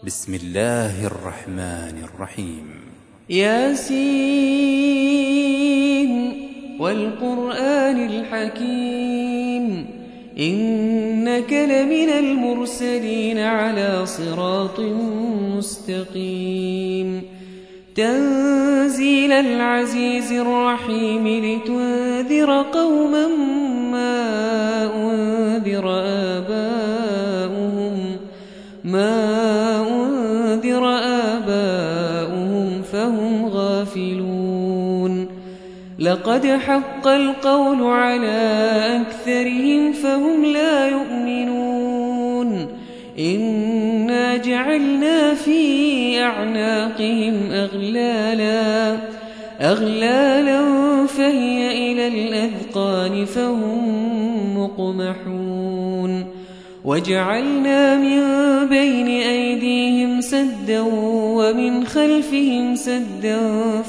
بسم الله الرحمن الرحيم. ياسين والقرآن الحكيم إنك لمن المرسلين على صراط مستقيم تنزيل العزيز الرحيم لتنذر قوما ما أنذر آباؤهم فهم غافلون لقد حق القول على أكثرهم فهم لا يؤمنون إنا جعلنا في أعناقهم أغلالا فهي إلى الأذقان فهم مقمحون وجعلنا من بين أيديهم سدا ومن خلفهم سدا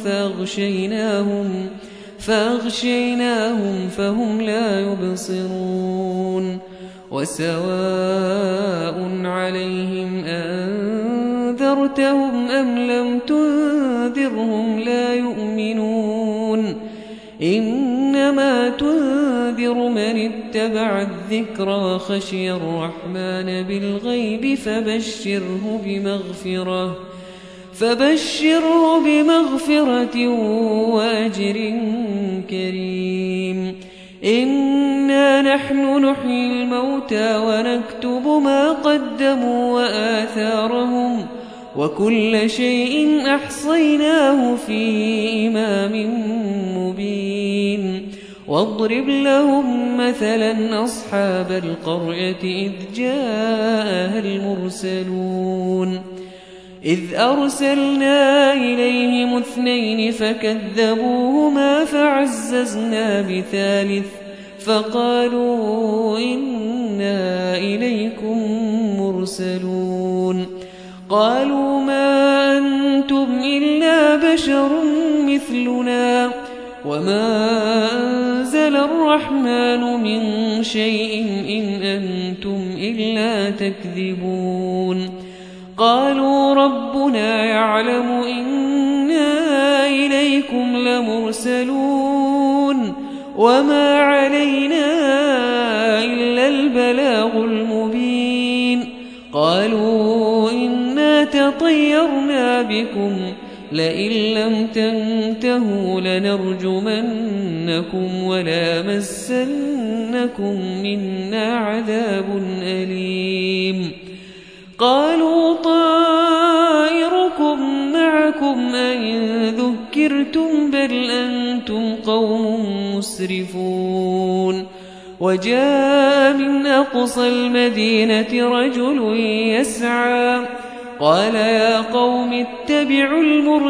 فأغشيناهم فهم لا يبصرون وسواء عليهم أنذرتهم أم لم تنذرهم لا يؤمنون إنما تنذر من اتبع الذكر وخشي الرحمن بالغيب فبشره بمغفرة وأجر كريم إنا نحن نحيي الموتى ونكتب ما قدموا وآثارهم وكل شيء أحصيناه في إمام مبين واضرب لهم مثلا أصحاب القرية إذ جاءها المرسلون إذ أرسلنا إليهم 2 فكذبوهما فعززنا بثالث فقالوا إنا إليكم مرسلون قالوا ما أنتم إلا بشر مثلنا وما أنزل الرحمن من شيء إن أنتم إلا تكذبون قالوا ربنا يعلم إنا إليكم لمرسلون وما علينا إلا البلاغ المبين قالوا إنا تطيرنا بكم لئن لم تنتهوا لنرجمنكم وليمسنكم منا عذاب أليم قالوا طائركم معكم أئن ذكرتم بل أنتم قوم مسرفون وجاء من أقصى المدينة رجل يسعى قال يا قوم اتبعوا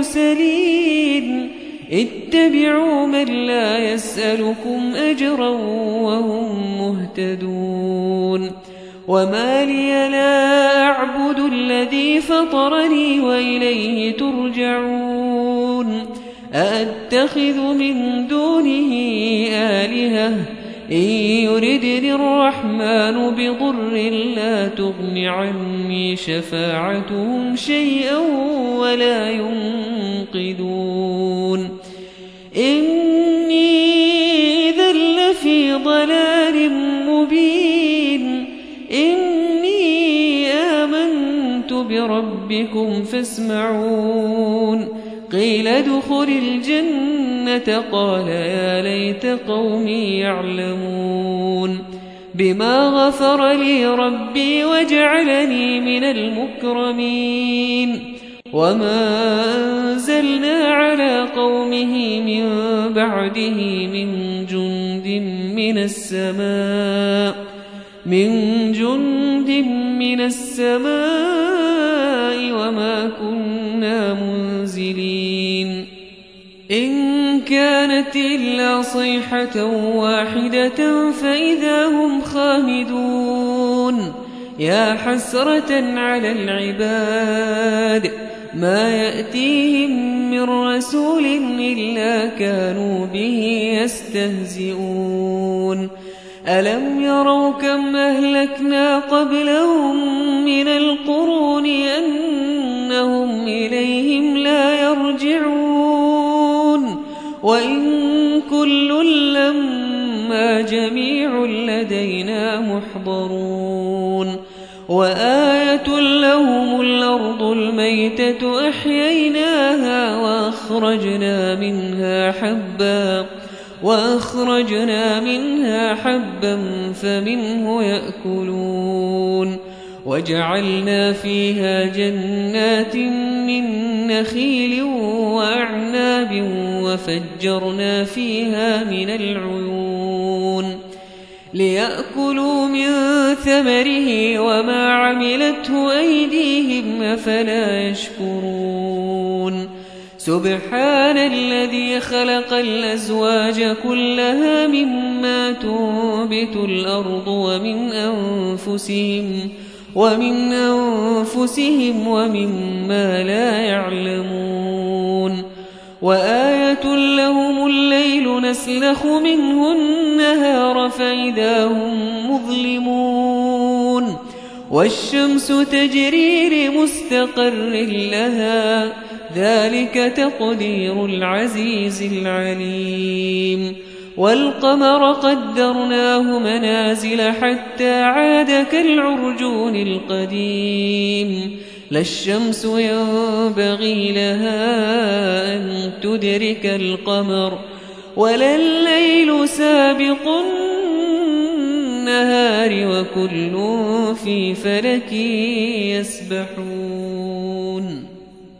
المرسلين اتبعوا من لا يسألكم أجرا وهم مهتدون وما لي لا أعبد الذي فطرني وإليه ترجعون أأتخذ من دونه آلهة إن يردني الرحمن بضر لا تغن عني شفاعتهم شيئا ولا ينقذون إني إذا لفي ضلال مبين إني آمنت بربكم فاسمعون قيل ادخل الجنة قال يا ليت قومي يعلمون بما غفر لي ربي وجعلني من المكرمين وما أنزلنا على قومه من بعده من جند من السماء وما كنا منزلين إن كانت إلا صيحة واحدة فإذا هم خامدون يا حسرة على العباد ما يأتيهم من رسول إلا كانوا به يستهزئون ألم يروا كم أهلكنا قبلهم من القرون أن وإن كل لما جميع لدينا محضرون وآية لهم الأرض الميتة أحييناها وأخرجنا منها حبا فمنه يأكلون وجعلنا فيها جنات من نخيل وأعناب وفجرنا فيها من العيون ليأكلوا من ثمره وما عملته أيديهم أفلا يشكرون سبحان الذي خلق الأزواج كلها مما تنبت الأرض ومن أنفسهم ومما لا يعلمون وآية لهم الليل نسلخ منه النهار فإذا هم مظلمون والشمس تجري لمستقر لها ذلك تقدير العزيز العليم والقمر قدرناه منازل حتى عاد كالعرجون القديم لا الشمس ينبغي لها أن تدرك القمر ولا الليل سابق النهار وكل في فلك يسبحون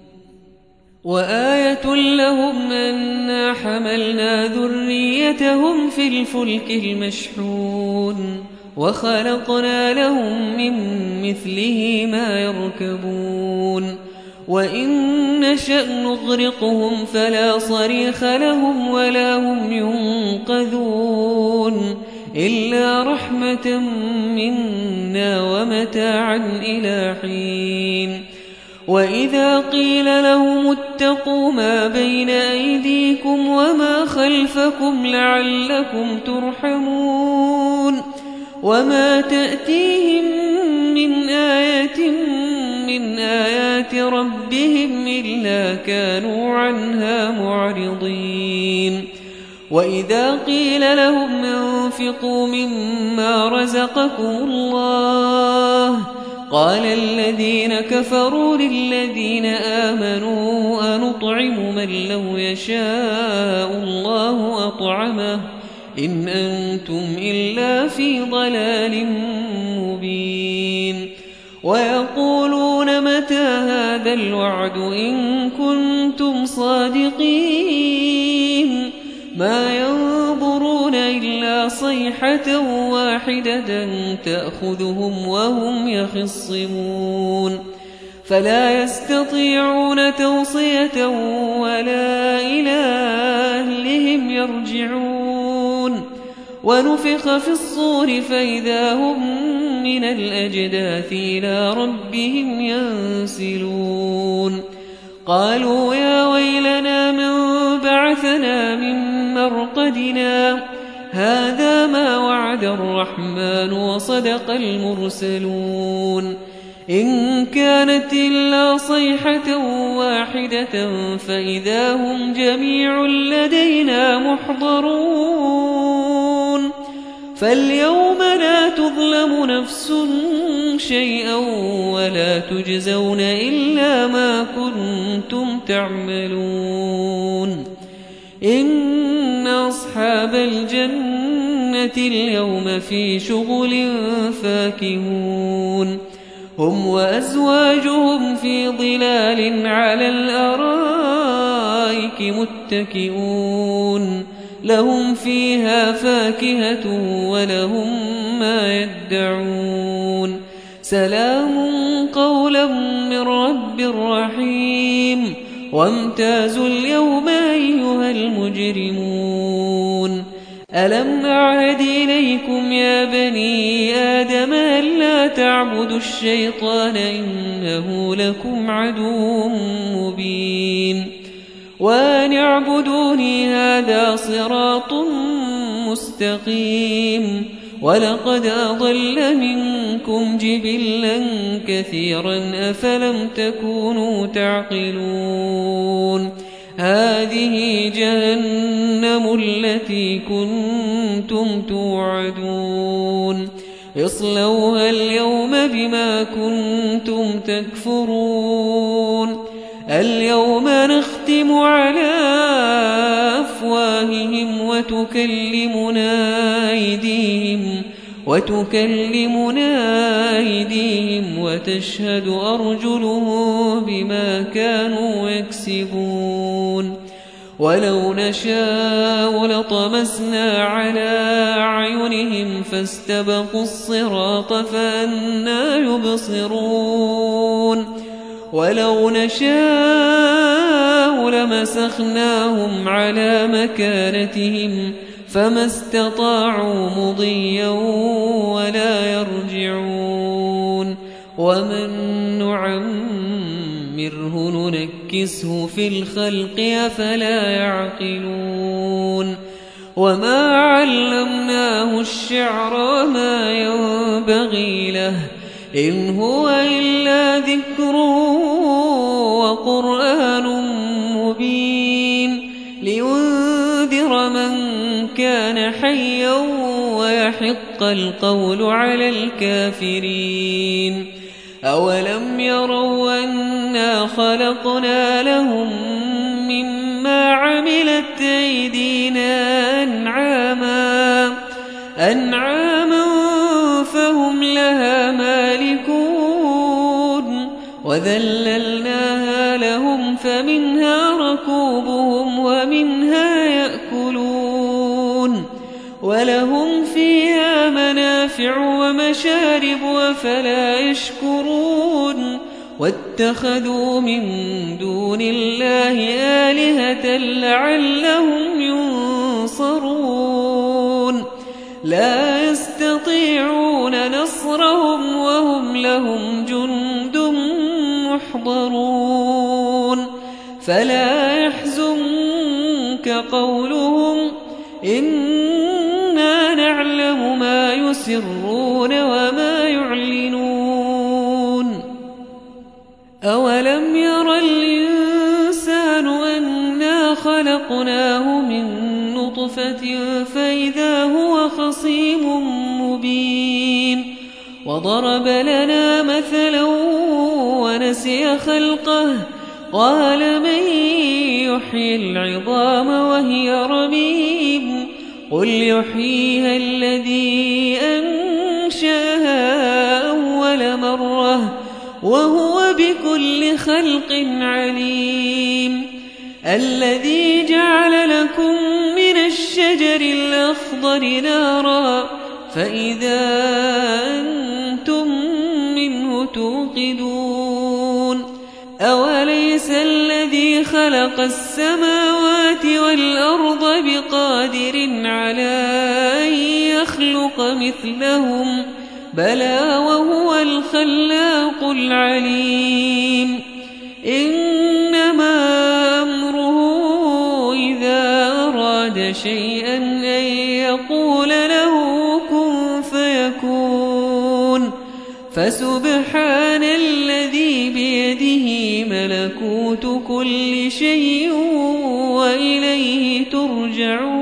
وآية لهم أنا حملنا ذريتهم في الفلك المشحون وخلقنا لهم من مثله ما يركبون وإن نشأ نغرقهم فلا صريخ لهم ولا هم ينقذون إلا رحمة منا ومتاعا إلى حين وإذا قيل لهم اتقوا ما بين أيديكم وما خلفكم لعلكم ترحمون وما تأتيهم من آية من آيات ربهم إلا كانوا عنها معرضين وإذا قيل لهم انفقوا مما رزقكم الله قال الذين كفروا للذين آمنوا أنطعم من لو يشاء الله أطعمه إن أنتم إلا في ضلال مبين ويقولون متى هذا الوعد إن كنتم صادقين ما ينظرون إلا صيحة واحدة تأخذهم وهم يخصمون فلا يستطيعون توصية ولا إلى أهلهم يرجعون ونفخ في الصور فإذا هم من الأجداث إلى ربهم ينسلون قالوا يا ويلنا من بعثنا من مرقدنا هذا ما وعد الرحمن وصدق المرسلون إن كانت إلا صيحة واحدة فإذا هم جميع لدينا محضرون فاليوم لا تظلم نفس شيئا ولا تجزون إلا ما كنتم تعملون إن أصحاب الجنة اليوم في شغل فاكهون هم وأزواجهم في ظلال على الأرائك متكئون لهم فيها فاكهة ولهم ما يدعون سلام قولا من رب رحيم وامتازوا اليوم أيها المجرمون ألم أعهد إليكم يا بني آدم ألا تعبدوا الشيطان إنه لكم عدو مبين وأن اعبدوني هذا صراط مستقيم ولقد أضل منكم جبلا كثيرا أفلم تكونوا تعقلون هذه جهنم التي كنتم توعدون اصلوها اليوم بما كنتم تكفرون اليوم نختم على أفواههم وتكلمنا أيديهم وتشهد أرجلهم بما كانوا يكسبون ولو نشاء لطمسنا على أعينهم فاستبقوا الصراط فأنى يبصرون ولو نشاء لمسخناهم على مكانتهم فما استطاعوا مضيا ولا يرجعون ومن نعمره ننكسه في الخلق أفلا يعقلون وما علمناه الشعر وما ينبغي له إن هو إلا ذكر وقرآن مبين لينذر من كان حيا ويحق القول على الكافرين أولم يروا أنا خلقنا لهم مما عملت أيدينا أنعاما فهم لها مالكون وذللناها لهم فمنها ركوبهم ومنها يأكلون ولهم فيها منافع ومشارب أفلا يشكرون واتخذوا من دون الله آلهة لعلهم ينصرون لا يستطيعون نصرهم وهم لهم جند محضرون فلا يحزنك قولهم إنا نعلم ما يسرون وما يعلنون أولم ير الإنسان أنا خلقناه من نطفة فإذا هو خصيم مبين وضرب لنا مثلا ونسي خلقه قال من يحيي العظام وهي رميم قل يحييها الذي أنشأها أول مرة وهو بكل خلق عليم الذي جعل لكم من الشجر الأخضر نارا فإذا أنتم منه توقدون أوليس الذي خلق السماوات والأرض بقادر على أن يخلق مثلهم بلى وهو الخلاق العليم إنما أمره إذا أراد شيئا أن يقول له كن فيكون فسبحان الذي بيده ملكوت كل شيء وإليه ترجعون